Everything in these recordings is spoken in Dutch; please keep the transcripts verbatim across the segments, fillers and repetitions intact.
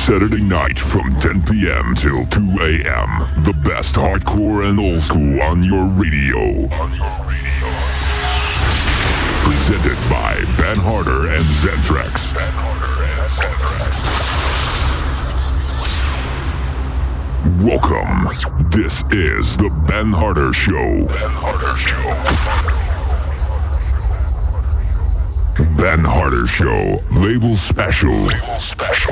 Saturday night from ten p.m. till two a.m. The best hardcore and old school on your radio. On your radio. Presented by Ben Harder and Zentrax. Ben Harder and Zentrax. Welcome. This is the Ben Harder Show. Ben Harder Show. Ben Harder Show, label special. Label special.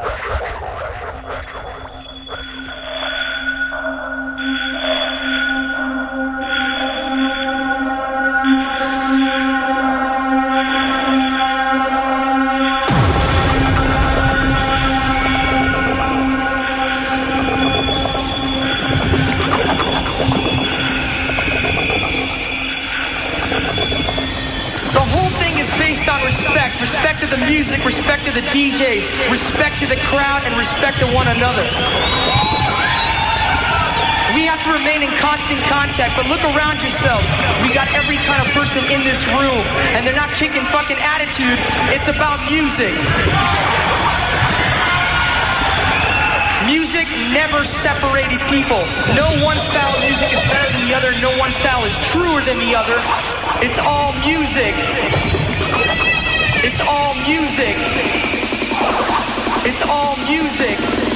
Respect to the music, respect to the D Js, respect to the crowd, and respect to one another. We have to remain in constant contact, but look around yourselves. We got every kind of person in this room, and they're not kicking fucking attitude. It's about music. Music never separated people. No one style of music is better than the other. No one style is truer than the other. It's all music. It's all music. It's all music.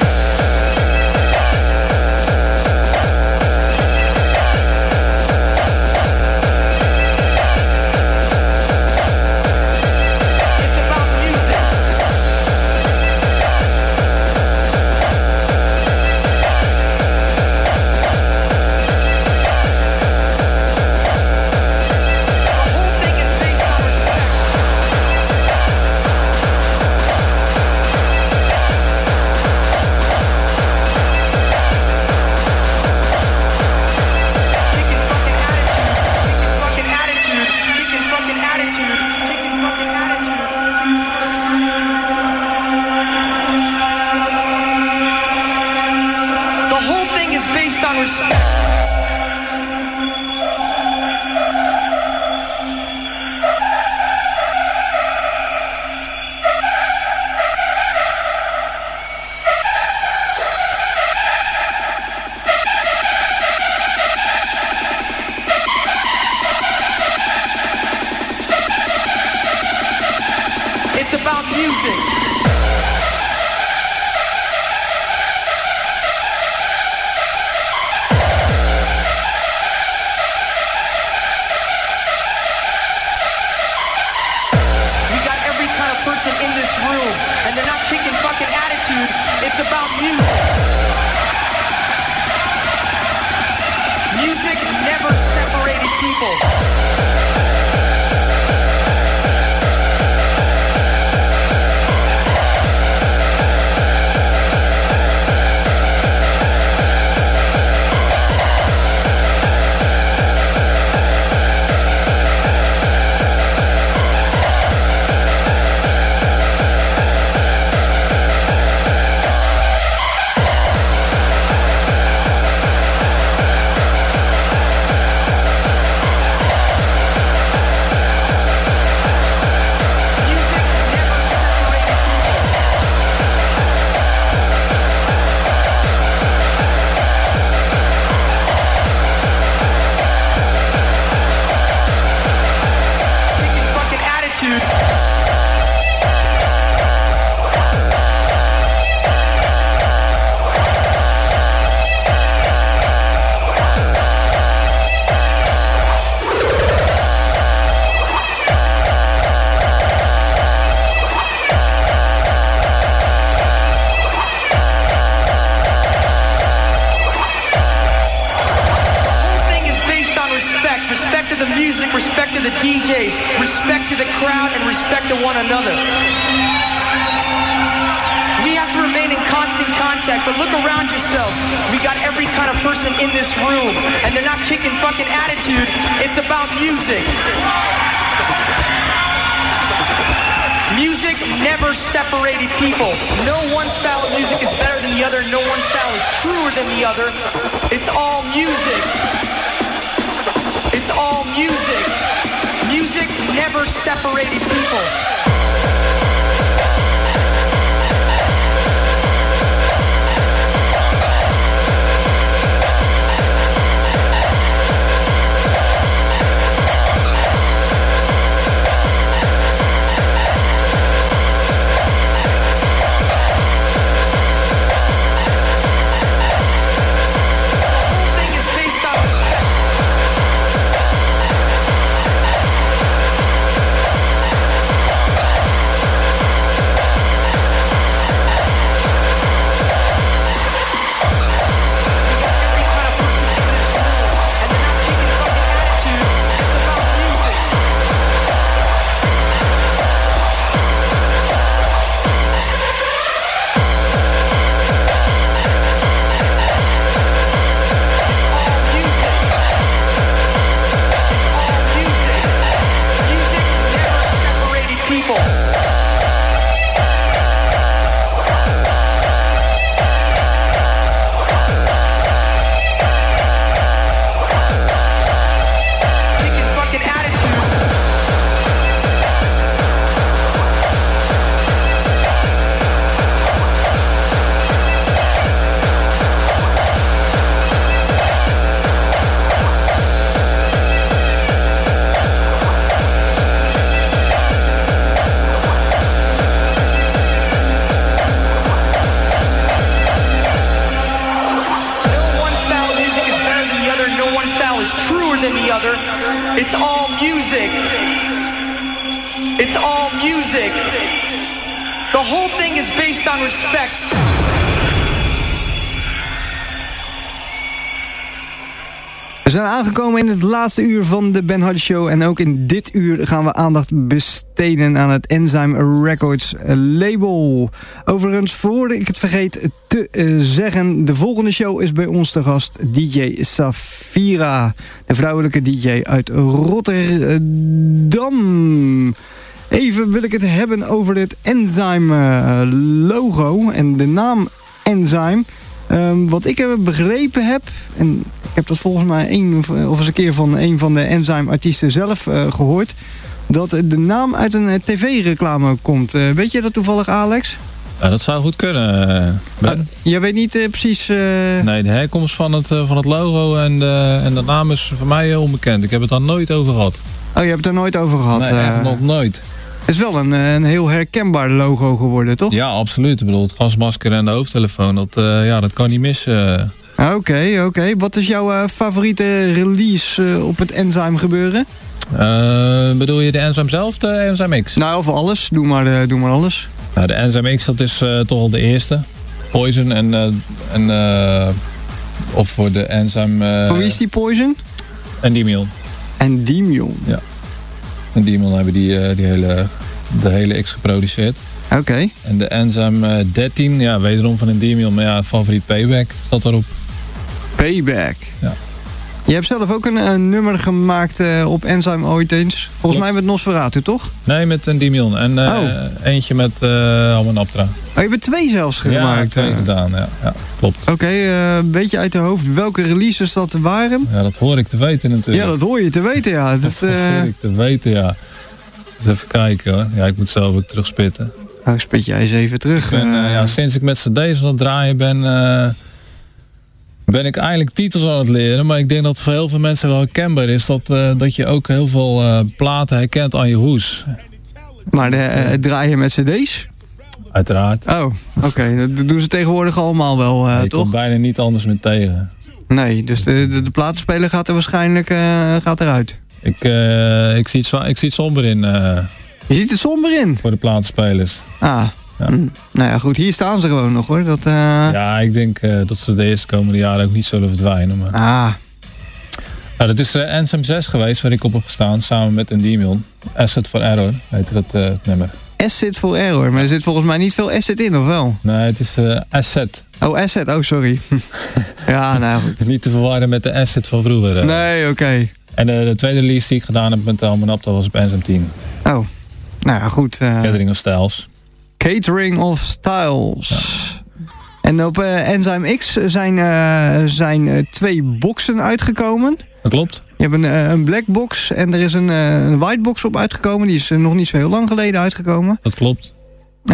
Music never separated people. music. It's all music. The whole thing is based on respect. We zijn aangekomen in het laatste uur van de Ben Hardy Show. En ook in dit uur gaan we aandacht besteden aan het Enzyme Records label. Overigens, voor ik het vergeet te uh, zeggen, de volgende show is bij ons te gast D J Safira. De vrouwelijke D J uit Rotterdam. Even wil ik het hebben over dit Enzyme uh, logo en de naam Enzyme. Um, wat ik begrepen heb, en ik heb dat volgens mij een, of, of eens een keer van een van de Enzyme-artiesten zelf uh, gehoord, dat de naam uit een uh, tv-reclame komt. Uh, weet je dat toevallig, Alex? Ja, dat zou goed kunnen. Uh, jij weet niet uh, precies... Uh... Nee, de herkomst van het, uh, van het logo en de, en de naam is voor mij uh, onbekend. Ik heb het daar nooit over gehad. Oh, je hebt het er nooit over gehad? Nee, uh... echt nog nooit. Het is wel een, een heel herkenbaar logo geworden, toch? Ja, absoluut. Ik bedoel, het gasmasker en de hoofdtelefoon, dat, uh, ja, dat kan niet missen. Oké, okay, oké. Okay. Wat is jouw uh, favoriete release uh, op het Enzyme gebeuren? Uh, bedoel je de Enzyme zelf, de Enzyme X? Nou, of alles. Doe maar, uh, doe maar alles. Nou, de Enzyme X, dat is uh, toch al de eerste. Poison en... Uh, en uh, of voor de Enzyme... Uh, voor wie is die Poison? Endymion. Endymion? Ja. Endymion hebben die, uh, die hele, de hele X geproduceerd. Oké. Okay. En de Enzyme uh, dertien, ja, wederom van Endymion, maar ja, favoriet Payback staat erop. Payback? Ja. Je hebt zelf ook een, een nummer gemaakt uh, op Enzyme ooit eens. Volgens mij met Nosferatu, toch? Nee, met Endymion. En uh, oh. eentje met uh, Hamanoptera. Oh, je hebt twee zelfs gemaakt? Ja, twee gedaan, ja. ja klopt. Oké, okay, uh, weet je uit de hoofd welke releases dat waren? Ja, dat hoor ik te weten natuurlijk. Ja, dat hoor je te weten, ja. Dat, dat uh... hoor ik te weten, ja. Dus even kijken hoor. Ja, ik moet zelf ook terugspitten. Nou, spit jij eens even terug. Ik ben, uh, ja, sinds ik met cd's aan het draaien ben... Uh, ben ik eigenlijk titels aan het leren. Maar ik denk dat het voor heel veel mensen wel herkenbaar is... dat, uh, dat je ook heel veel uh, platen herkent aan je hoes. Maar de, uh, draaien met cd's? Uiteraard. Oh, oké. Okay. Dat doen ze tegenwoordig allemaal wel, uh, ja, je toch? Je komt bijna niet anders meer tegen. Nee, dus de, de, de platenspeler gaat er waarschijnlijk uh, gaat eruit. Ik, uh, ik, zie het, ik zie het somber in. Uh, je ziet het somber in? Voor de platenspelers. Ah, ja. Mm, nou ja, goed. Hier staan ze gewoon nog, hoor. Dat, uh... Ja, ik denk uh, dat ze de eerste komende jaren ook niet zullen verdwijnen. Maar... Ah. Nou, dat is uh, Enzyme zes geweest waar ik op heb gestaan, samen met Endymion. Asset for Error, heette dat uh, het nummer. Asset for Error, maar er zit volgens mij niet veel asset in, of wel? Nee, het is uh, Asset. Oh, Asset. Oh, sorry. Ja, nou goed. Niet te verwarren met de Asset van vroeger. Uh. Nee, oké. Okay. En uh, de tweede release die ik gedaan heb met Hamanoptera was op Enzyme tien. Oh, nou ja, goed. Uh... Catering of Styles. Catering of Styles. Ja. En op uh, Enzyme X zijn, uh, zijn uh, twee boxen uitgekomen. Dat klopt. Je hebt een, uh, een black box en er is een, uh, een white box op uitgekomen. Die is uh, nog niet zo heel lang geleden uitgekomen. Dat klopt. Uh,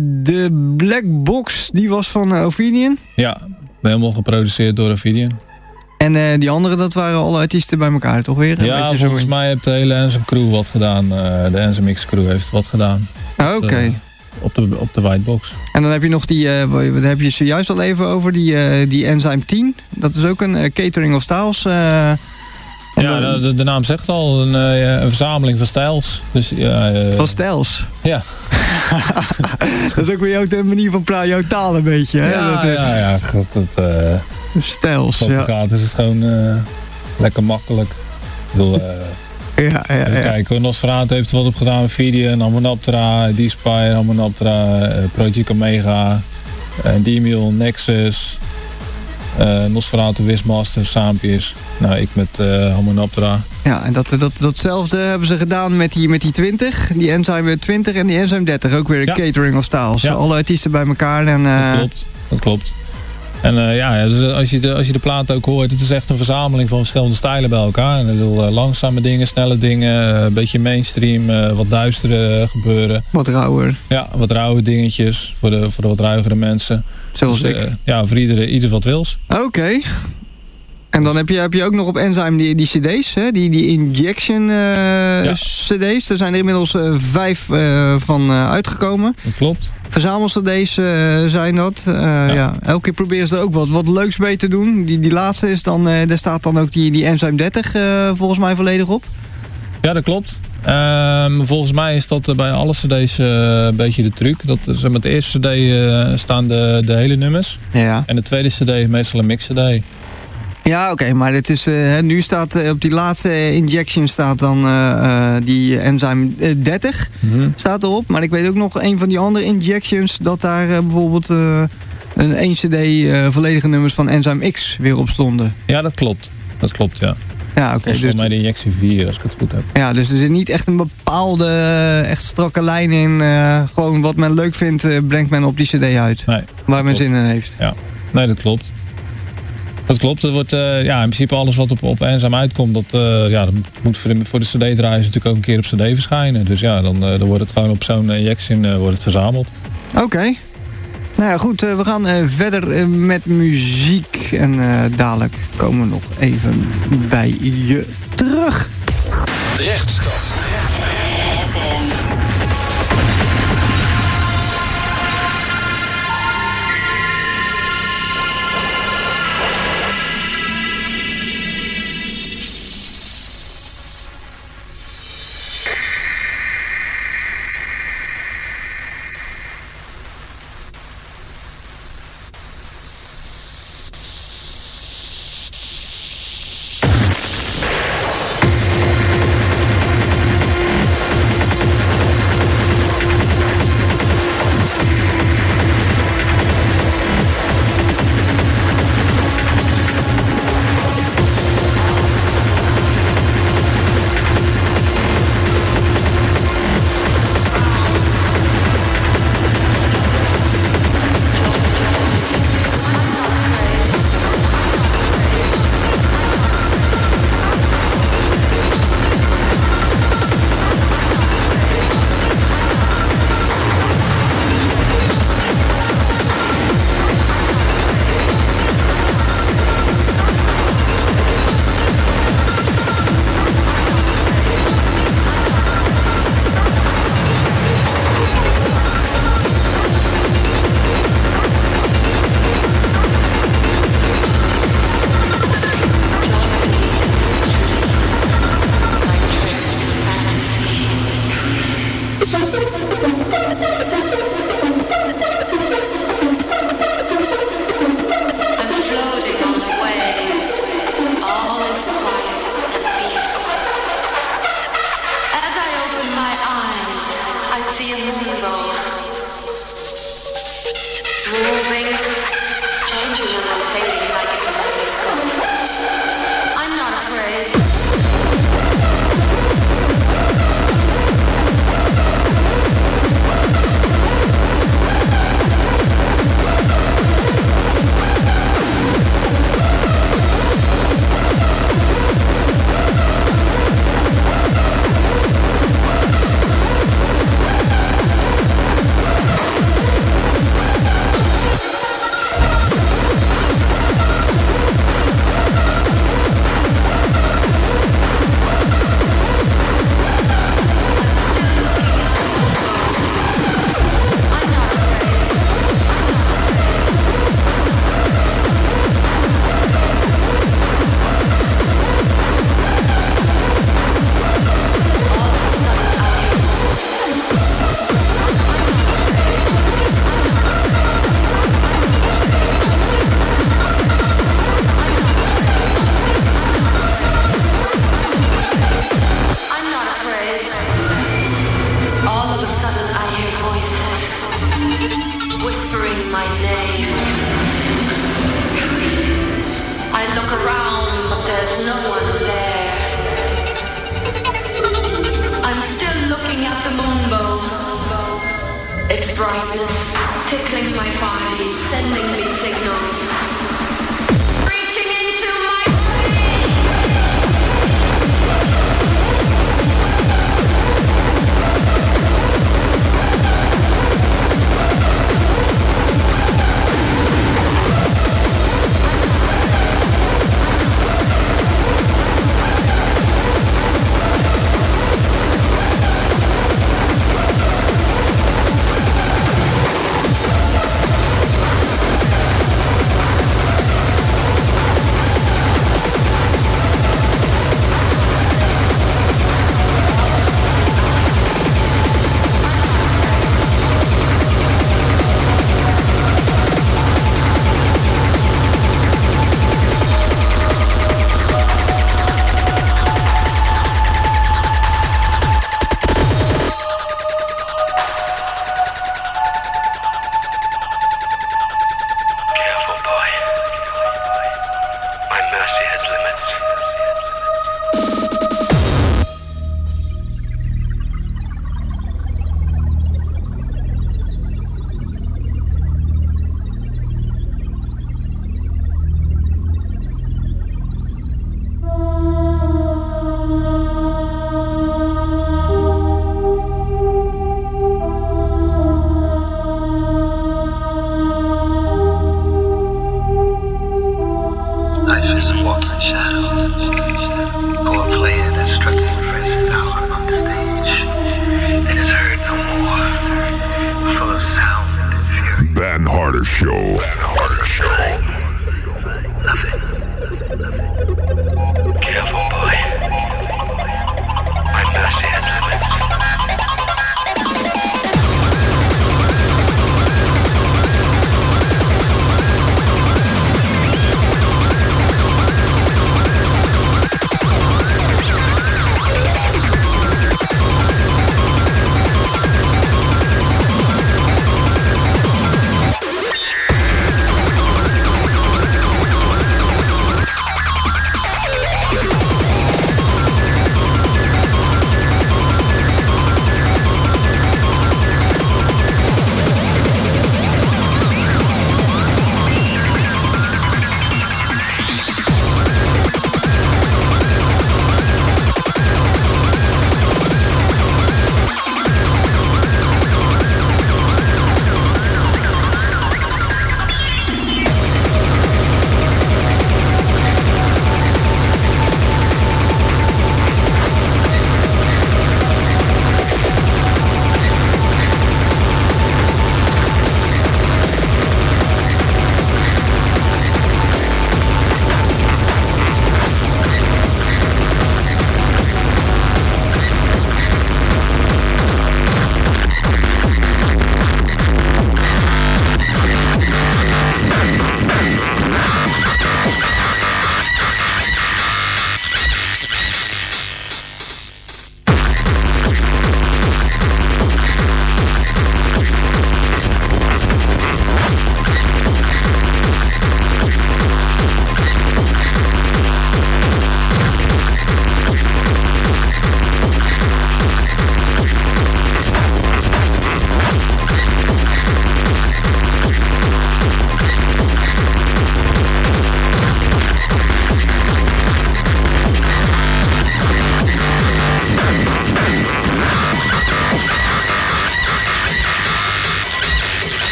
de black box die was van uh, Ophidian. Ja, helemaal geproduceerd door Ophidian. En uh, die andere, dat waren alle artiesten bij elkaar, toch weer? Ja, volgens zo mij heeft de hele Enzyme crew wat gedaan. Uh, de Enzyme X crew heeft wat gedaan. Oké. Okay. Op de, op de whitebox. En dan heb je nog die, uh, daar heb je zojuist al even over, die, uh, die Enzyme tien. Dat is ook een uh, Catering of Styles. Uh, ja, dan... de, de naam zegt al, een, uh, een verzameling van styles. Dus, uh, van styles? Ja. Dat is ook weer jouw manier van praten, jouw taal een beetje. Hè? Ja, dat, uh, ja, ja. Dat, dat, uh, styles, ja. gaat is het gewoon uh, lekker makkelijk. Ik bedoel... Uh, Ja, ja, ja. Even kijken hoor, Nosferatu heeft er wat op gedaan met Ophidian, Hamanoptera, D-Spire, Hamanoptera, uh, Project Omega, uh, Endymion, Nexus, uh, Nosferatu, Wismaster, Saampiers. Nou, ik met uh, Hamanoptera. Ja, en dat, dat, datzelfde hebben ze gedaan met die, met die twintig, die Enzyme twintig en die Enzyme dertig. Ook weer een ja. Catering of Styles. Ja. Alle artiesten bij elkaar. En, uh... Dat klopt, dat klopt. En uh, ja, dus als je, de, als je de plaat ook hoort, het is echt een verzameling van verschillende stijlen bij elkaar. En ik bedoel, uh, langzame dingen, snelle dingen, uh, een beetje mainstream, uh, wat duistere uh, gebeuren. Wat rauwer. Ja, wat rauwe dingetjes voor de, voor de wat ruigere mensen. Zoals dus, ik. Uh, ja, voor iedereen, ieder wat wils. Oké. Okay. En dan heb je, heb je ook nog op Enzyme die, die cd's, hè? Die, die injection uh, ja. cd's. Er zijn er inmiddels uh, vijf uh, van uh, uitgekomen. Dat klopt. Verzamel-cd's uh, zijn dat. Uh, ja. Ja. Elke keer proberen ze er ook wat, wat leuks mee te doen. Die, die laatste is dan, uh, daar staat dan ook die, die Enzyme dertig uh, volgens mij volledig op. Ja, dat klopt. Uh, volgens mij is dat bij alle cd's uh, een beetje de truc. Dat, uh, met de eerste cd uh, staan de, de hele nummers. Ja. En de tweede cd is meestal een mix-cd. Ja, oké, okay, maar het is, uh, nu staat uh, op die laatste injection staat dan uh, uh, die Enzyme uh, dertig mm-hmm. staat erop. Maar ik weet ook nog een van die andere injections dat daar uh, bijvoorbeeld uh, een één cd uh, volledige nummers van Enzyme X weer op stonden. Ja, dat klopt. Dat klopt, ja. Ja, oké. Okay, dus volgens mij de injectie vier, als ik het goed heb. Ja, dus er zit niet echt een bepaalde, echt strakke lijn in. Uh, gewoon wat men leuk vindt, uh, brengt men op die cd uit. Nee, waar men zin in heeft. Ja, nee, dat klopt. Dat klopt. Het wordt, uh, ja, in principe alles wat op, op Enzyme uitkomt, dat, uh, ja, dat moet voor de, voor de cd-draaien natuurlijk ook een keer op cd verschijnen. Dus ja, dan, uh, dan wordt het gewoon op zo'n injection uh, wordt het verzameld. Oké. Okay. Nou ja, goed, uh, we gaan uh, verder uh, met muziek. En uh, dadelijk komen we nog even bij je terug. Drechtstad.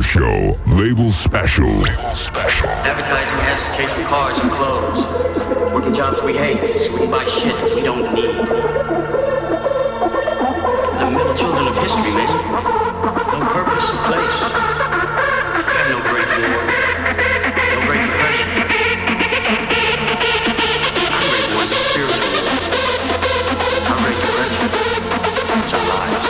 Show, label special. Label special. Advertising has us chasing cars and clothes. Working jobs we hate, so we can buy shit that we don't need. The middle children of history, man. No purpose or place. We have no great war. No great depression. Our great war is a spiritual war. Our great depression is our lives.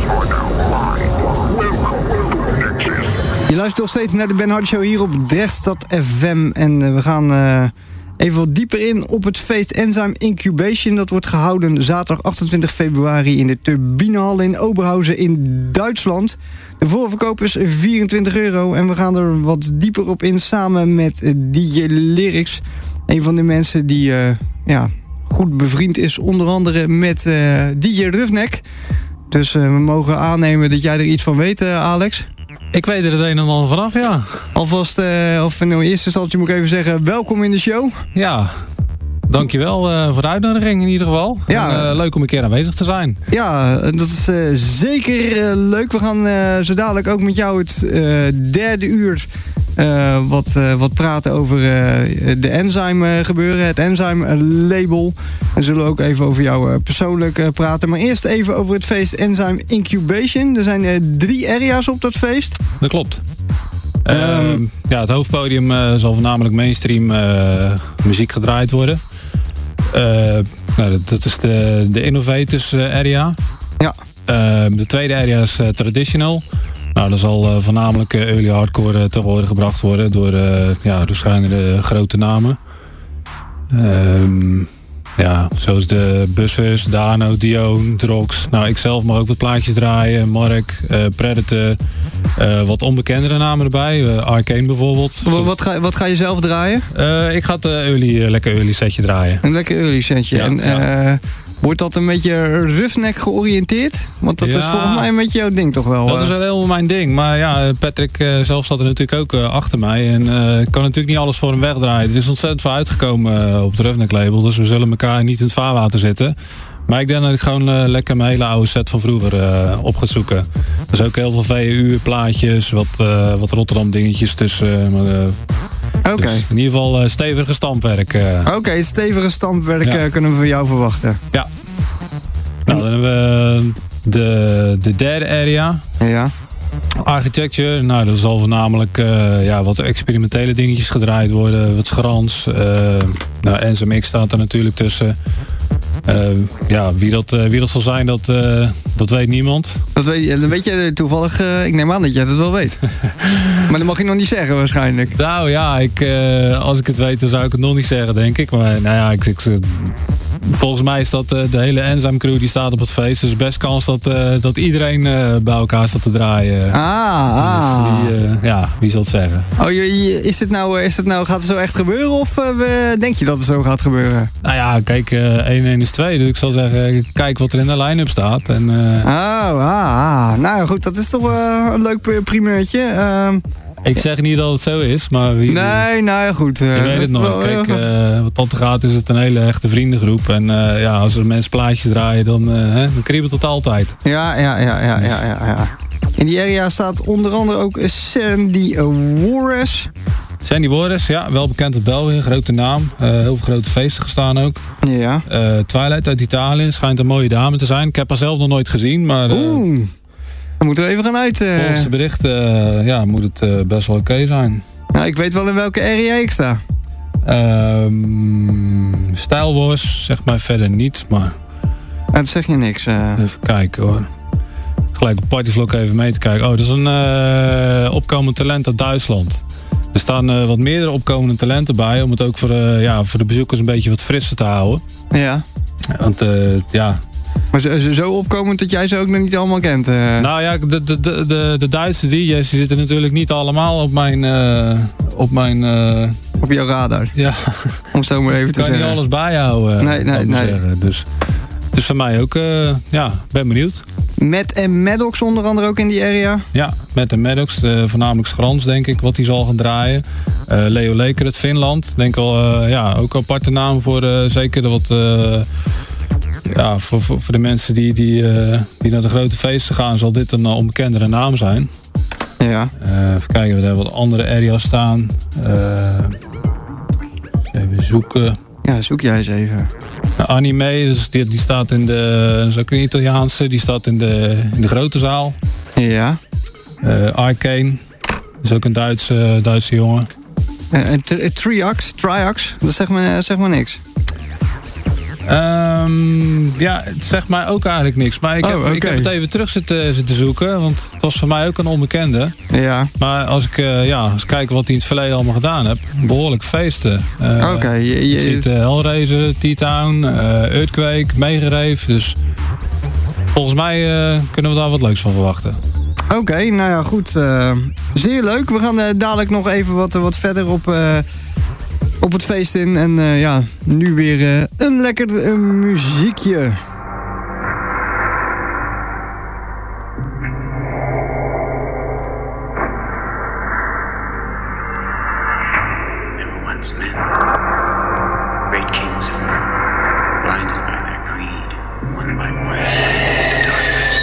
Je luistert nog steeds naar de Ben Hardy Show hier op Drechtstad F M. En uh, we gaan uh, even wat dieper in op het feest Enzyme Incubation. Dat wordt gehouden zaterdag achtentwintig februari in de Turbinehal in Oberhausen in Duitsland. De voorverkoop is vierentwintig euro en we gaan er wat dieper op in samen met uh, D J Lyrics. Een van de mensen die uh, ja, goed bevriend is onder andere met uh, D J Roughneck. Dus uh, we mogen aannemen dat jij er iets van weet, uh, Alex. Ik weet er het een en ander vanaf, ja. Alvast, uh, of in eerste instantie moet ik even zeggen, welkom in de show. Ja, dankjewel uh, voor de uitnodiging in ieder geval. Ja. En, uh, leuk om een keer aanwezig te zijn. Ja, dat is uh, zeker uh, leuk. We gaan uh, zo dadelijk ook met jou het uh, derde uur uh, wat, uh, wat praten over uh, de Enzyme uh, gebeuren. Het Enzyme label. En zullen ook even over jou uh, persoonlijk uh, praten. Maar eerst even over het feest Enzyme Incubation. Er zijn uh, drie area's op dat feest. Dat klopt. Um, uh, ja, het hoofdpodium uh, zal voornamelijk mainstream uh, muziek gedraaid worden. Uh, nou, dat, dat is de, de Innovators area. Ja. Uh, de tweede area is uh, traditional. Nou, dat zal uh, voornamelijk uh, early hardcore uh, te horen gebracht worden door uh, ja, waarschijnlijk grote namen. Um, ja, zoals de Buzzers, Dano, Dio, Drox. Nou, ik zelf mag ook wat plaatjes draaien. Mark, uh, Predator. Uh, wat onbekendere namen erbij. Uh, Arcane bijvoorbeeld. Wat, wat, ga, wat ga je zelf draaien? Uh, ik ga het uh, early, uh, lekker early setje draaien. Een lekker early setje. Ja, en, ja. Uh, wordt dat een beetje Roughneck georiënteerd? Want dat ja, is volgens mij een beetje jouw ding toch wel? Dat is wel helemaal mijn ding. Maar ja, Patrick uh, zelf zat er natuurlijk ook uh, achter mij. En uh, ik kan natuurlijk niet alles voor hem wegdraaien. Er is ontzettend veel uitgekomen uh, op het Roughneck label. Dus we zullen elkaar niet in het vaarwater zetten. Maar ik denk dat ik gewoon uh, lekker mijn hele oude set van vroeger uh, op ga zoeken. Er is ook heel veel V E U plaatjes, wat, uh, wat Rotterdam dingetjes tussen. Uh, uh, Oké. Okay. Dus in ieder geval uh, stevige stampwerk. Uh. Oké, okay, stevige stampwerk ja. uh, kunnen we van jou verwachten. Ja. Nou, dan hebben we de, de derde area. Ja. Architecture, nou dat zal voornamelijk uh, ja, wat experimentele dingetjes gedraaid worden, wat schrans. Uh, nou, Enzyme X staat er natuurlijk tussen. Uh, ja, wie dat, uh, wie dat zal zijn, dat, uh, dat weet niemand. Dat weet, dat weet je toevallig, uh, ik neem aan dat jij dat wel weet. Maar dat mag je nog niet zeggen waarschijnlijk. Nou ja, ik, uh, als ik het weet dan zou ik het nog niet zeggen, denk ik. Maar nou ja, ik, ik, volgens mij is dat uh, de hele Enzyme crew die staat op het feest. Dus best kans dat, uh, dat iedereen uh, bij elkaar staat te draaien. Ah, ah. Dus die, uh, ja, wie zal het zeggen. Oh, is het nou, is het nou, gaat het zo echt gebeuren of uh, denk je dat het zo gaat gebeuren? Nou ja, kijk, uh, één en één is twee. Dus ik zal zeggen, kijk wat er in de line-up staat. En, uh... Oh, ah, ah. Nou goed, dat is toch uh, een leuk primeurtje. Uh, Ik zeg niet dat het zo is, maar wie... Nee, nou ja, goed. Uh, je weet het nooit. Kijk, uh, wat dat gaat is het een hele echte vriendengroep. En uh, ja, als er mensen plaatjes draaien, dan, uh, hè, dan kriebelt het altijd. Ja, ja, ja, ja, ja, ja, ja. In die area staat onder andere ook Sandy Warres. Sandy Warres, ja, wel bekend uit België, grote naam. Uh, heel veel grote feesten gestaan ook. Ja. Uh, Twilight uit Italië, schijnt een mooie dame te zijn. Ik heb haar zelf nog nooit gezien, maar... Uh, Oeh. Dan moeten we even gaan uit. Uh... Volgens de berichten uh, ja, moet het uh, best wel oké okay zijn. Nou, ik weet wel in welke area ik sta. Um, Style Wars zegt mij verder niets, maar... Ja, dat zeg je niks. Uh... Even kijken hoor. Gelijk op Partyvlog even mee te kijken. Oh, dat is een uh, opkomend talent uit Duitsland. Er staan uh, wat meerdere opkomende talenten bij, om het ook voor, uh, ja, voor de bezoekers een beetje wat frisser te houden. Ja. Want uh, ja... Maar zo, zo opkomend dat jij ze ook nog niet allemaal kent? Uh. Nou ja, de, de, de, de Duitse D J's die zitten natuurlijk niet allemaal op mijn... Uh, op mijn uh, op jouw radar? Ja. Om zo maar even te zeggen. Ik kan niet alles bijhouden. Nee, nee, nee. Zeggen. Dus het is voor mij ook... Uh, ja, ben benieuwd. Matt en Maddox onder andere ook in die area? Ja, Matt en Maddox. Uh, voornamelijk Schrans, denk ik, wat hij zal gaan draaien. Uh, Leo Leker uit Finland. Denk wel, uh, ja, ook een aparte naam voor uh, zeker de wat... Uh, Ja, voor, voor, voor de mensen die, die, uh, die naar de grote feesten gaan, zal dit een uh, onbekendere naam zijn. Ja. Uh, even kijken, we hebben wat andere areas staan. Uh, even zoeken. Ja, zoek jij eens even. Uh, anime, dus die, die staat in de, dat is ook een Italiaanse, die staat in de, in de grote zaal. Ja. Uh, Arcane, dat is ook een Duitse, Duitse jongen. En uh, Triax, Triax, dat zegt me, zeg maar niks. Um, ja, het zegt mij ook eigenlijk niks. Maar ik, Oh, heb, okay. ik heb het even terug zitten, zitten zoeken. Want het was voor mij ook een onbekende. Ja. Maar als ik, uh, ja, als ik kijk wat hij in het verleden allemaal gedaan heb. Behoorlijk feesten. Uh, Oké. Okay, je, je ziet uh, Hellraiser, T-Town, uh, Earthquake, Megareef. Dus volgens mij uh, kunnen we daar wat leuks van verwachten. Oké, okay, nou ja, goed. Uh, zeer leuk. We gaan uh, dadelijk nog even wat, wat verder op... Uh, op het feest in. En uh, ja, nu weer uh, een lekker uh, muziekje. Once men, great kings of earth, blinded by their greed, one by one, into darkness.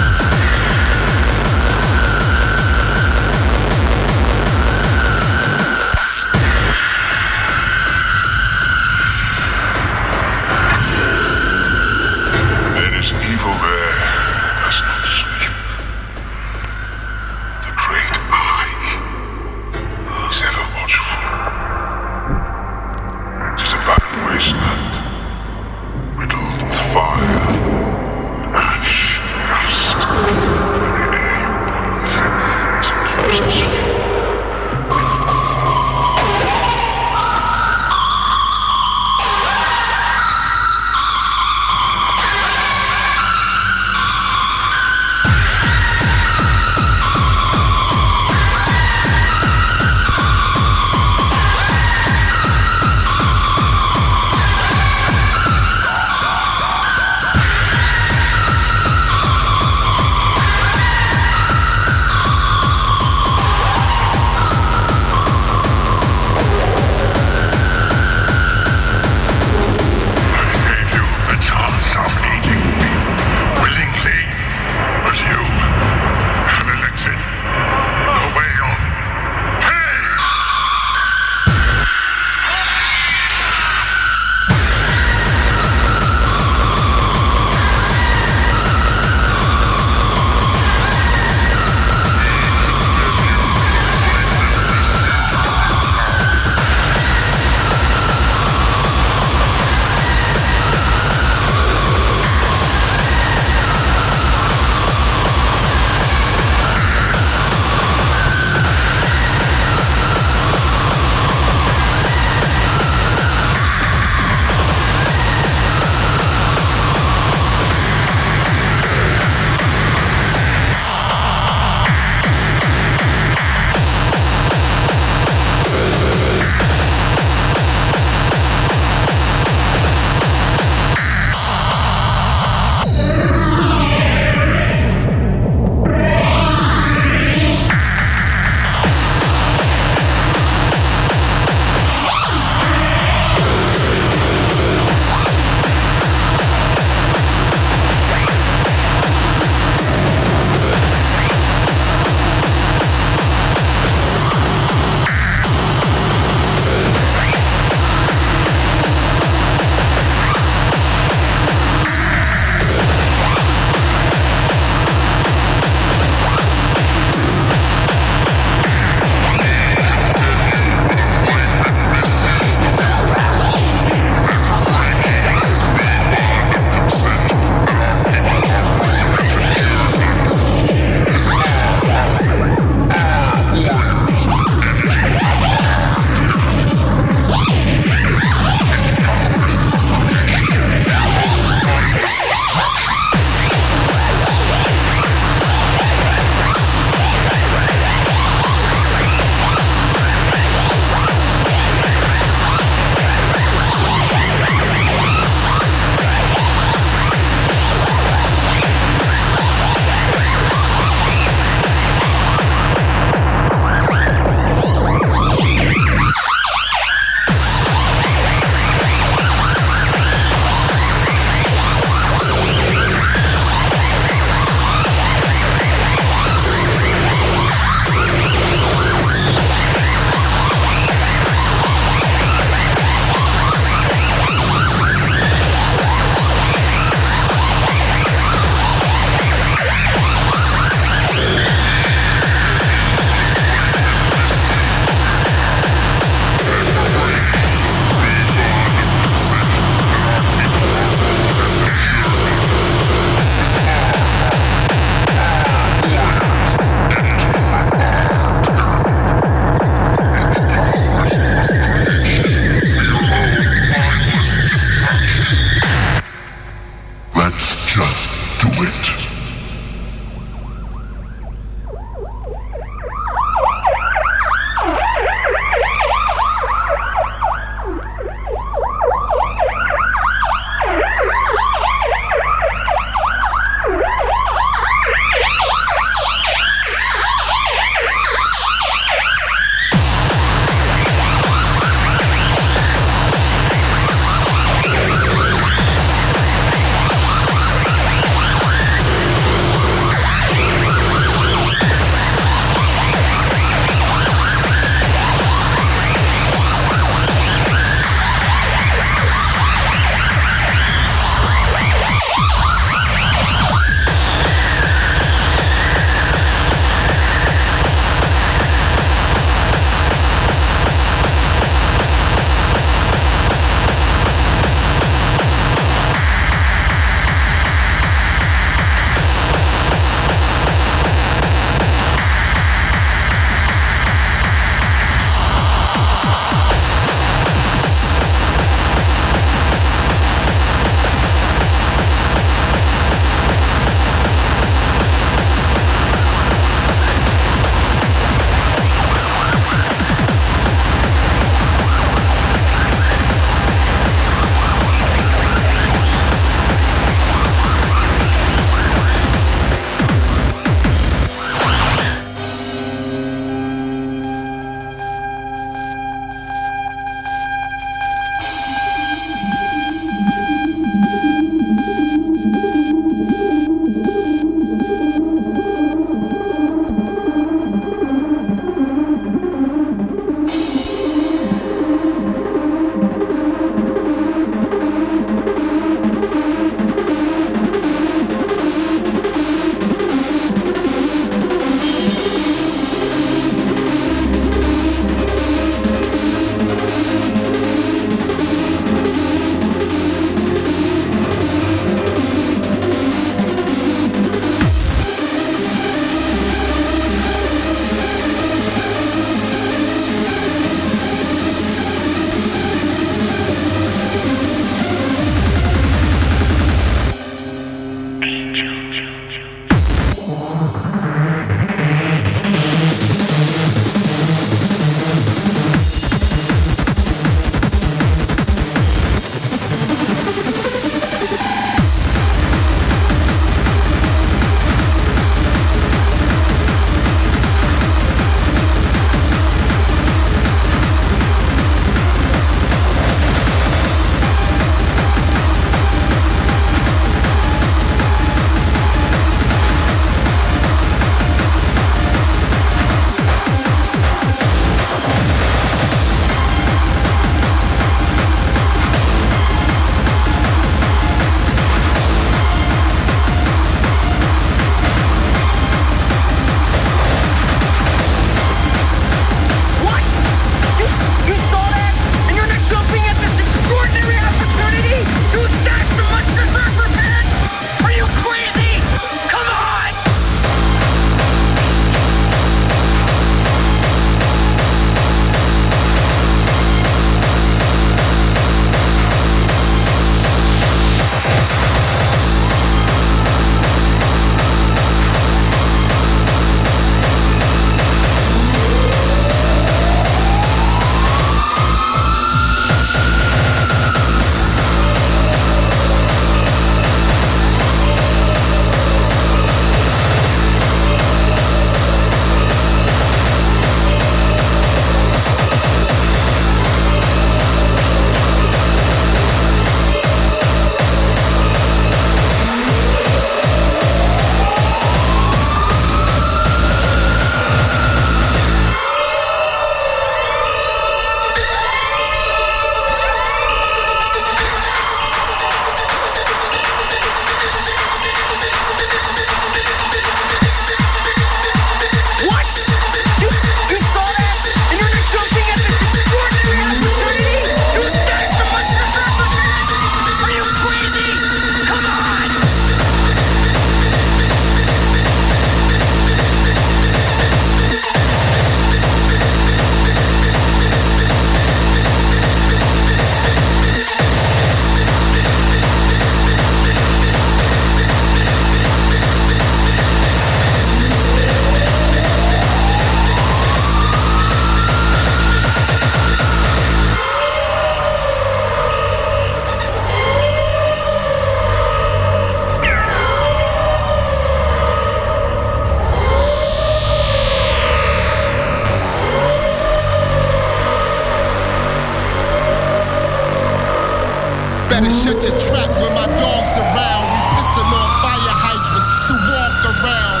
better shut your trap when my dogs around. We pissing on fire hydrants, so walk around,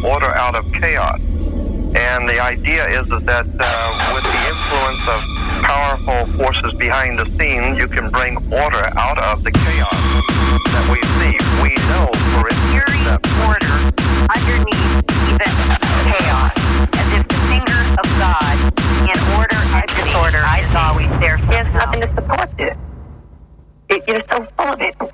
order out of chaos. And the idea is, is that uh, with the influence of powerful forces behind the scenes, you can bring order out of the chaos that we see. We know, for instance, that order underneath even chaos, as if the finger of God in order and disorder is always there. There's nothing to support this. It, you're so full of it.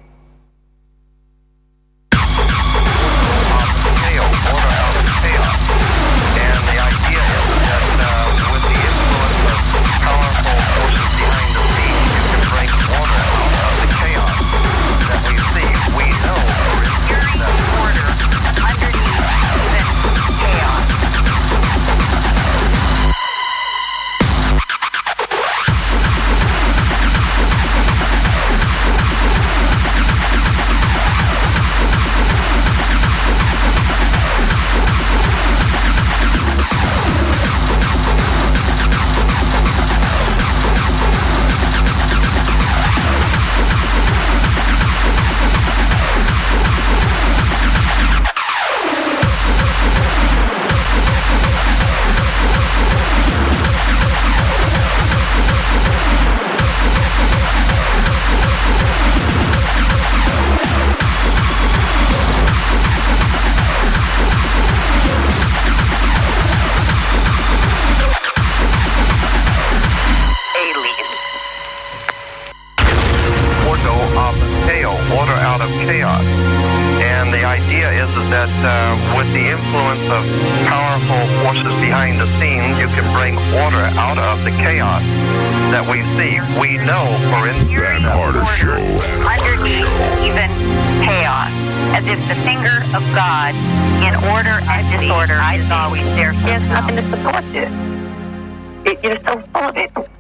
As if the finger of God in order and disorder is always there. There's nothing to support this. It, you're so full of it.